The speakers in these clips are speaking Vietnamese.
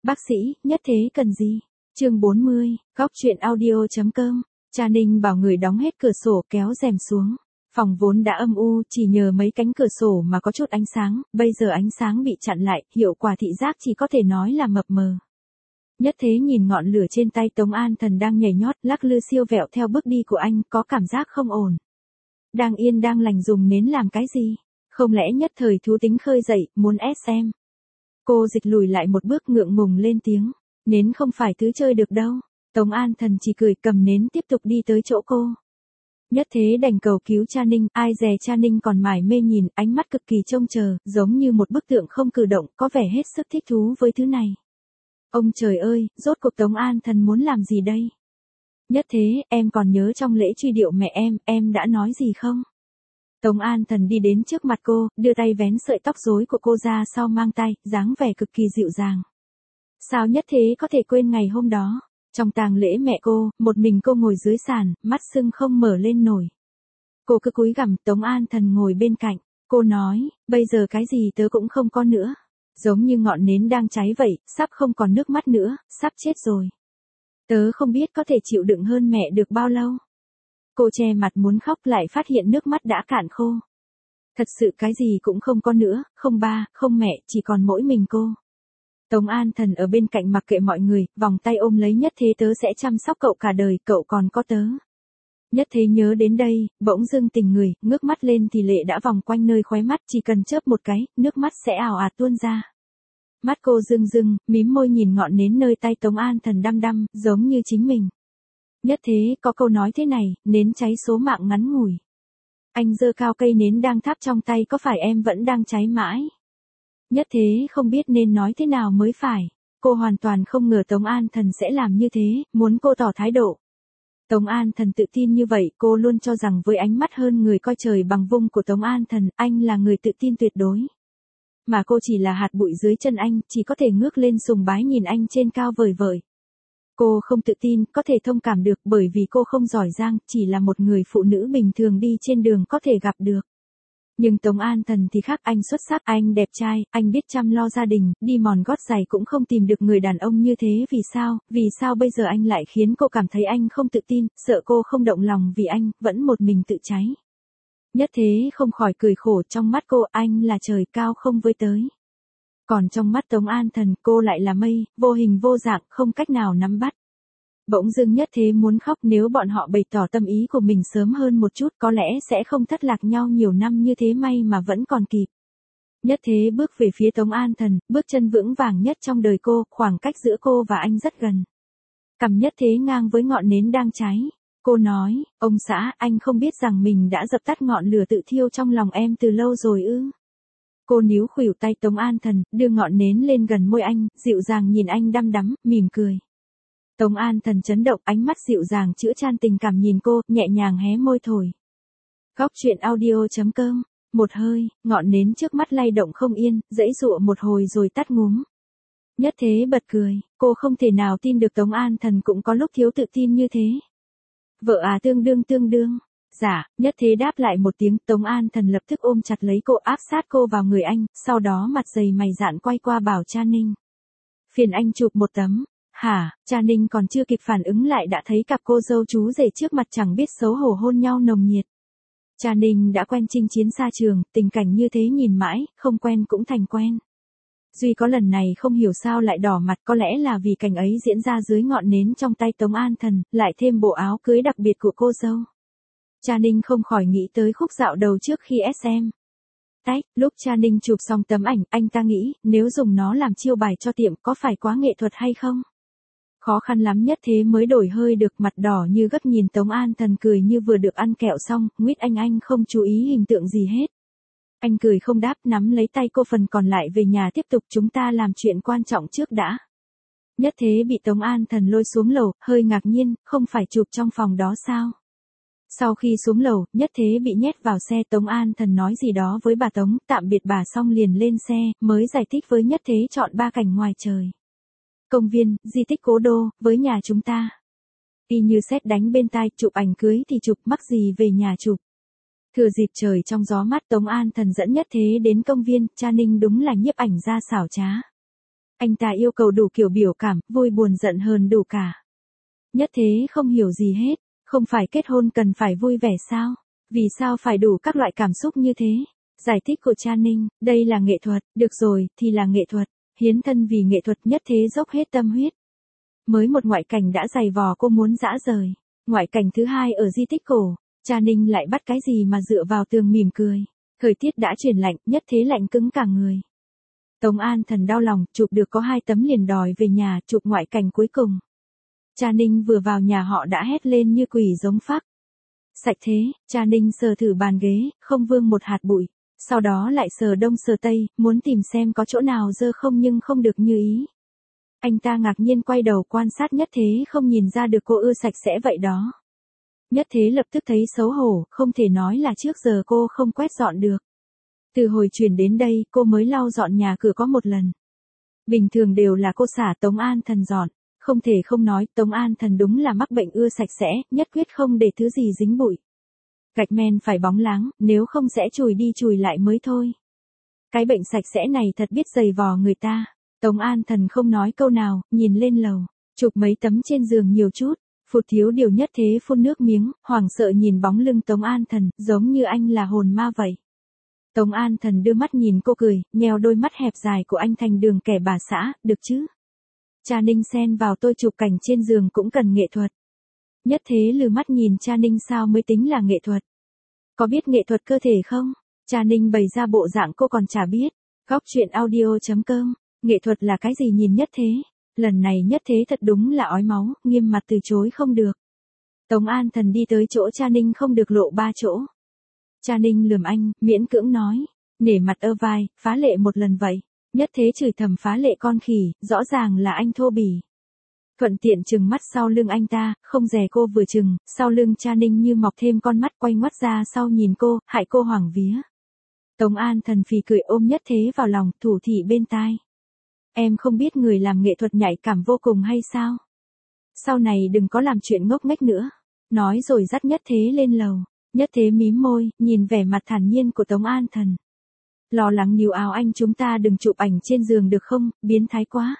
Bác sĩ, nhất thế cần gì? Chương 40, góc truyện audio.com. Cha Ninh bảo người đóng hết cửa sổ kéo rèm xuống. Phòng vốn đã âm u, chỉ nhờ mấy cánh cửa sổ mà có chút ánh sáng, bây giờ ánh sáng bị chặn lại, hiệu quả thị giác chỉ có thể nói là mập mờ. Nhất thế nhìn ngọn lửa trên tay Tống An Thần đang nhảy nhót, lắc lư siêu vẹo theo bước đi của anh, có cảm giác không ổn. Đang yên đang lành dùng nến làm cái gì? Không lẽ nhất thời thú tính khơi dậy, muốn SM? Cô dịch lùi lại một bước ngượng ngùng lên tiếng. Nến không phải thứ chơi được đâu. Tống An Thần chỉ cười cầm nến tiếp tục đi tới chỗ cô. Nhất thế đành cầu cứu cha Ninh, ai dè cha Ninh còn mải mê nhìn, ánh mắt cực kỳ trông chờ, giống như một bức tượng không cử động, có vẻ hết sức thích thú với thứ này. Ông trời ơi, rốt cuộc Tống An Thần muốn làm gì đây? Nhất thế, em còn nhớ trong lễ truy điệu mẹ em đã nói gì không? Tống An Thần đi đến trước mặt cô, đưa tay vén sợi tóc rối của cô ra sau mang tay, dáng vẻ cực kỳ dịu dàng. Sao nhất thế có thể quên ngày hôm đó? Trong tang lễ mẹ cô, một mình cô ngồi dưới sàn, mắt sưng không mở lên nổi. Cô cứ cúi gằm, Tống An Thần ngồi bên cạnh. Cô nói, bây giờ cái gì tớ cũng không có nữa. Giống như ngọn nến đang cháy vậy, sắp không còn nước mắt nữa, sắp chết rồi. Tớ không biết có thể chịu đựng hơn mẹ được bao lâu. Cô che mặt muốn khóc lại phát hiện nước mắt đã cạn khô. Thật sự cái gì cũng không có nữa, không ba, không mẹ, chỉ còn mỗi mình cô. Tống An Thần ở bên cạnh mặc kệ mọi người, vòng tay ôm lấy Nhất Thế, tớ sẽ chăm sóc cậu cả đời, cậu còn có tớ. Nhất Thế nhớ đến đây, bỗng dưng tỉnh người, ngước mắt lên thì lệ đã vòng quanh nơi khóe mắt, chỉ cần chớp một cái, nước mắt sẽ ào ạt tuôn ra. Mắt cô rưng rưng, mím môi nhìn ngọn nến nơi tay Tống An Thần đăm đăm, giống như chính mình. Nhất thế, có câu nói thế này, nến cháy số mạng ngắn ngủi. Anh giơ cao cây nến đang thắp trong tay, có phải em vẫn đang cháy mãi? Nhất thế không biết nên nói thế nào mới phải. Cô hoàn toàn không ngờ Tống An Thần sẽ làm như thế, muốn cô tỏ thái độ. Tống An Thần tự tin như vậy, cô luôn cho rằng với ánh mắt hơn người coi trời bằng vung của Tống An Thần, anh là người tự tin tuyệt đối. Mà cô chỉ là hạt bụi dưới chân anh, chỉ có thể ngước lên sùng bái nhìn anh trên cao vời vợi. Cô không tự tin, có thể thông cảm được bởi vì cô không giỏi giang, chỉ là một người phụ nữ bình thường đi trên đường có thể gặp được. Nhưng Tống An Thần thì khác, anh xuất sắc, anh đẹp trai, anh biết chăm lo gia đình, đi mòn gót giày cũng không tìm được người đàn ông như thế, vì sao bây giờ anh lại khiến cô cảm thấy anh không tự tin, sợ cô không động lòng vì anh, vẫn một mình tự cháy. Nhất thế không khỏi cười khổ, trong mắt cô anh là trời cao không với tới. Còn trong mắt Tống An Thần cô lại là mây, vô hình vô dạng, không cách nào nắm bắt. Bỗng dưng Nhất thế muốn khóc, nếu bọn họ bày tỏ tâm ý của mình sớm hơn một chút có lẽ sẽ không thất lạc nhau nhiều năm như thế, may mà vẫn còn kịp. Nhất thế bước về phía Tống An Thần, bước chân vững vàng nhất trong đời cô, khoảng cách giữa cô và anh rất gần. Cằm Nhất thế ngang với ngọn nến đang cháy. Cô nói, ông xã, anh không biết rằng mình đã dập tắt ngọn lửa tự thiêu trong lòng em từ lâu rồi ư? Cô níu khuỷu tay Tống An Thần, đưa ngọn nến lên gần môi anh, dịu dàng nhìn anh đăm đắm, mỉm cười. Tống An Thần chấn động, ánh mắt dịu dàng chữa chan tình cảm nhìn cô, nhẹ nhàng hé môi thổi. Góc truyện audio.com. Một hơi, ngọn nến trước mắt lay động không yên, giãy giụa một hồi rồi tắt ngúm. Nhất thế bật cười, cô không thể nào tin được Tống An Thần cũng có lúc thiếu tự tin như thế. Vợ à, tương đương. Dạ, Nhất thế đáp lại một tiếng, Tống An Thần lập tức ôm chặt lấy cô, áp sát cô vào người anh, sau đó mặt dày mày dạn quay qua bảo cha Ninh. Phiền anh chụp một tấm. Hả, cha Ninh còn chưa kịp phản ứng lại đã thấy cặp cô dâu chú rể trước mặt chẳng biết xấu hổ hôn nhau nồng nhiệt. Cha Ninh đã quen chinh chiến xa trường, tình cảnh như thế nhìn mãi, không quen cũng thành quen. Duy có lần này không hiểu sao lại đỏ mặt, có lẽ là vì cảnh ấy diễn ra dưới ngọn nến trong tay Tống An Thần, lại thêm bộ áo cưới đặc biệt của cô dâu. Cha Ninh không khỏi nghĩ tới khúc dạo đầu trước khi SM. Lúc cha Ninh chụp xong tấm ảnh, anh ta nghĩ, nếu dùng nó làm chiêu bài cho tiệm có phải quá nghệ thuật hay không? Khó khăn lắm Nhất thế mới đổi hơi được, mặt đỏ như gấc nhìn Tống An Thần cười như vừa được ăn kẹo xong, nguyết anh không chú ý hình tượng gì hết. Anh cười không đáp, nắm lấy tay cô, phần còn lại về nhà tiếp tục, chúng ta làm chuyện quan trọng trước đã. Nhất thế bị Tống An Thần lôi xuống lầu, hơi ngạc nhiên, không phải chụp trong phòng đó sao? Sau khi xuống lầu, Nhất thế bị nhét vào xe, Tống An Thần nói gì đó với bà Tống, tạm biệt bà xong liền lên xe, mới giải thích với Nhất thế chọn 3 cảnh ngoài trời. Công viên, di tích cố đô, với nhà chúng ta. Y như sét đánh bên tai, chụp ảnh cưới thì chụp, mắc gì về nhà chụp. Thừa dịp trời trong gió mát, Tống An Thần dẫn Nhất thế đến công viên, cha Ninh đúng là nhiếp ảnh gia xảo trá. Anh ta yêu cầu đủ kiểu biểu cảm, vui buồn giận hờn đủ cả. Nhất Thế không hiểu gì hết, không phải kết hôn cần phải vui vẻ sao? Vì sao phải đủ các loại cảm xúc như thế? Giải thích của Cha Ninh, đây là nghệ thuật, được rồi, thì là nghệ thuật, hiến thân vì nghệ thuật. Nhất Thế dốc hết tâm huyết. Mới một ngoại cảnh đã dày vò cô muốn dã rời. Ngoại cảnh thứ hai ở di tích cổ, Cha Ninh lại bắt cái gì mà dựa vào tường mỉm cười. Thời tiết đã chuyển lạnh, Nhất Thế lạnh cứng cả người. Tống An Thần đau lòng, chụp được có 2 tấm liền đòi về nhà, chụp ngoại cảnh cuối cùng. Cha Ninh vừa vào nhà họ đã hét lên như quỷ giống phác. Sạch thế, Cha Ninh sờ thử bàn ghế, không vương một hạt bụi. Sau đó lại sờ đông sờ tây, muốn tìm xem có chỗ nào dơ không nhưng không được như ý. Anh ta ngạc nhiên quay đầu quan sát Nhất Thế, không nhìn ra được cô ưa sạch sẽ vậy đó. Nhất Thế lập tức thấy xấu hổ, không thể nói là trước giờ cô không quét dọn được. Từ hồi chuyển đến đây, cô mới lau dọn nhà cửa có một lần. Bình thường đều là cô xả Tống An Thần dọn. Không thể không nói, Tống An Thần đúng là mắc bệnh ưa sạch sẽ, nhất quyết không để thứ gì dính bụi. Gạch men phải bóng láng, nếu không sẽ chùi đi chùi lại mới thôi. Cái bệnh sạch sẽ này thật biết dày vò người ta. Tống An Thần không nói câu nào, nhìn lên lầu, chụp mấy tấm trên giường nhiều chút. Phụt thiếu điều Nhất Thế phun nước miếng, hoảng sợ nhìn bóng lưng Tống An Thần, giống như anh là hồn ma vậy. Tống An Thần đưa mắt nhìn cô cười, nheo đôi mắt hẹp dài của anh thành đường kẻ bà xã, được chứ? Cha Ninh xen vào tôi chụp cảnh trên giường cũng cần nghệ thuật. Nhất Thế lừ mắt nhìn Cha Ninh sao mới tính là nghệ thuật. Có biết nghệ thuật cơ thể không? Cha Ninh bày ra bộ dạng cô còn chả biết. Góc truyện audio.com, nghệ thuật là cái gì nhìn Nhất Thế? Lần này Nhất Thế thật đúng là ói máu, nghiêm mặt từ chối không được. Tống An Thần đi tới chỗ Cha Ninh không được lộ 3 chỗ. Cha Ninh lườm anh, miễn cưỡng nói, nể mặt ơ vai, phá lệ một lần vậy. Nhất Thế chửi thầm phá lệ con khỉ, rõ ràng là anh thô bỉ. Thuận tiện chừng mắt sau lưng anh ta, không dè cô vừa chừng, sau lưng Cha Ninh như mọc thêm con mắt quay ngoắt ra sau nhìn cô, hại cô hoảng vía. Tống An Thần phì cười ôm Nhất Thế vào lòng, thủ thỉ bên tai. Em không biết người làm nghệ thuật nhạy cảm vô cùng hay sao? Sau này đừng có làm chuyện ngốc nghếch nữa. Nói rồi dắt Nhất Thế lên lầu. Nhất Thế mím môi, nhìn vẻ mặt thản nhiên của Tống An Thần. Lo lắng níu áo anh chúng ta đừng chụp ảnh trên giường được không, biến thái quá.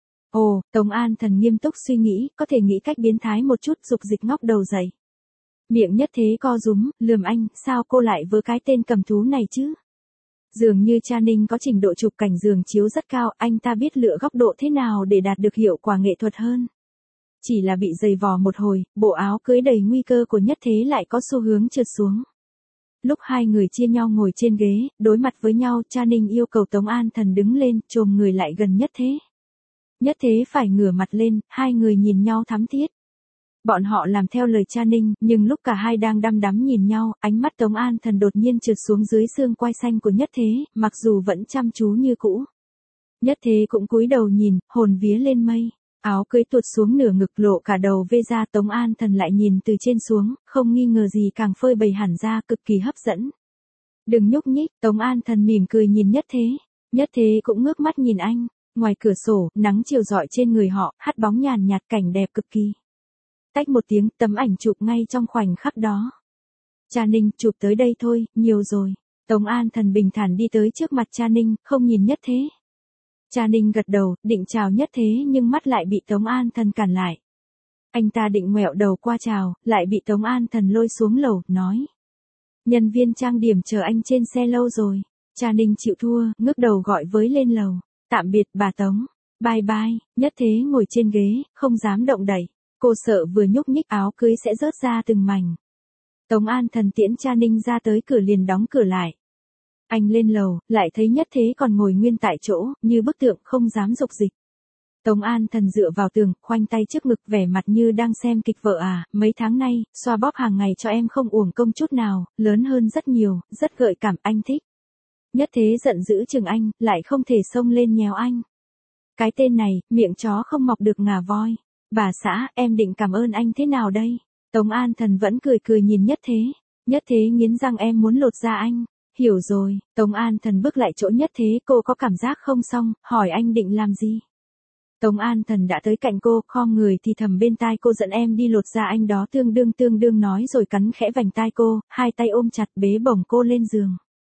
Ồ, Tống An Thần nghiêm túc suy nghĩ, có thể nghĩ cách biến thái một chút, dục dịch ngóc đầu dậy. Miệng Nhất Thế co rúm, lườm anh, sao cô lại vớ cái tên cầm thú này chứ? Dường như Cha Ninh có trình độ chụp cảnh giường chiếu rất cao, anh ta biết lựa góc độ thế nào để đạt được hiệu quả nghệ thuật hơn. Chỉ là bị dày vò một hồi, bộ áo cưới đầy nguy cơ của Nhất Thế lại có xu hướng trượt xuống. Lúc hai người chia nhau ngồi trên ghế, đối mặt với nhau, Cha Ninh yêu cầu Tống An Thần đứng lên, chồm người lại gần Nhất Thế. Nhất Thế phải ngửa mặt lên, hai người nhìn nhau thắm thiết. Bọn họ làm theo lời Cha Ninh, nhưng lúc cả hai đang đăm đắm nhìn nhau, ánh mắt Tống An Thần đột nhiên trượt xuống dưới xương quai xanh của Nhất Thế, mặc dù vẫn chăm chú như cũ. Nhất Thế cũng cúi đầu nhìn, hồn vía lên mây. Áo cưới tuột xuống nửa ngực lộ cả đầu vê ra. Tống An Thần lại nhìn từ trên xuống, không nghi ngờ gì càng phơi bày hẳn ra, cực kỳ hấp dẫn. Đừng nhúc nhích, Tống An Thần mỉm cười nhìn Nhất Thế. Nhất Thế cũng ngước mắt nhìn anh. Ngoài cửa sổ, nắng chiều rọi trên người họ, hắt bóng nhàn nhạt cảnh đẹp cực kỳ. Tách một tiếng, tấm ảnh chụp ngay trong khoảnh khắc đó. Cha Ninh, chụp tới đây thôi, nhiều rồi. Tống An Thần bình thản đi tới trước mặt Cha Ninh, không nhìn Nhất Thế. Cha Ninh gật đầu, định chào Nhất Thế nhưng mắt lại bị Tống An Thần cản lại. Anh ta định ngoẹo đầu qua chào, lại bị Tống An Thần lôi xuống lầu, nói. Nhân viên trang điểm chờ anh trên xe lâu rồi. Cha Ninh chịu thua, ngước đầu gọi với lên lầu. Tạm biệt bà Tống. Bye bye. Nhất Thế ngồi trên ghế, không dám động đậy. Cô sợ vừa nhúc nhích áo cưới sẽ rớt ra từng mảnh. Tống An Thần tiễn Cha Ninh ra tới cửa liền đóng cửa lại. Anh lên lầu, lại thấy Nhất Thế còn ngồi nguyên tại chỗ, như bức tượng không dám dục dịch. Tống An Thần dựa vào tường, khoanh tay trước ngực vẻ mặt như đang xem kịch vợ à, mấy tháng nay, xoa bóp hàng ngày cho em không uổng công chút nào, lớn hơn rất nhiều, rất gợi cảm, anh thích. Nhất Thế giận dữ chừng anh, lại không thể xông lên nhéo anh. Cái tên này, miệng chó không mọc được ngà voi. Bà xã, em định cảm ơn anh thế nào đây? Tống An Thần vẫn cười cười nhìn Nhất Thế. Nhất Thế nghiến răng em muốn lột da anh. Hiểu rồi, Tống An Thần bước lại chỗ Nhất Thế, cô có cảm giác không xong, hỏi anh định làm gì? Tống An Thần đã tới cạnh cô, khom người thì thầm bên tai cô dẫn em đi lột da anh đó, tương đương nói rồi cắn khẽ vành tai cô, hai tay ôm chặt bế bổng cô lên giường.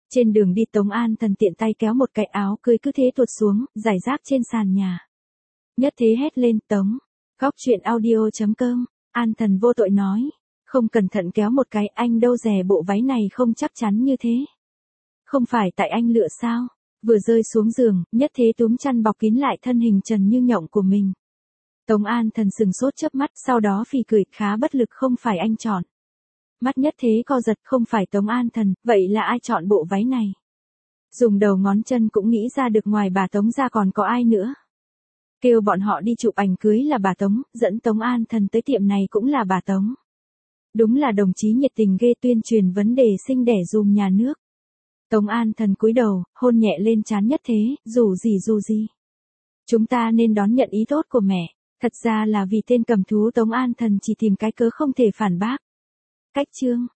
Trên đường đi Tống An Thần tiện tay kéo một cái áo cưới cứ thế tuột xuống, rải rác trên sàn nhà. Nhất Thế hét lên, Tống. Góc chuyện audio.com, An Thần vô tội nói. Không cẩn thận kéo một cái, anh đâu dè bộ váy này không chắc chắn như thế. Không phải tại anh lựa sao? Vừa rơi xuống giường, Nhất Thế túm chăn bọc kín lại thân hình trần như nhộng của mình. Tống An Thần sừng sốt chớp mắt, sau đó phì cười, khá bất lực, không phải anh chọn. Mắt Nhất Thế co giật, không phải Tống An Thần, vậy là ai chọn bộ váy này? Dùng đầu ngón chân cũng nghĩ ra được ngoài bà Tống ra còn có ai nữa. Kêu bọn họ đi chụp ảnh cưới là bà Tống, dẫn Tống An Thần tới tiệm này cũng là bà Tống. Đúng là đồng chí nhiệt tình ghê, tuyên truyền vấn đề sinh đẻ dùm nhà nước. Tống An Thần cúi đầu, hôn nhẹ lên trán Nhất Thế, dù gì. Chúng ta nên đón nhận ý tốt của mẹ. Thật ra là vì tên cầm thú Tống An Thần chỉ tìm cái cớ không thể phản bác. Cách chương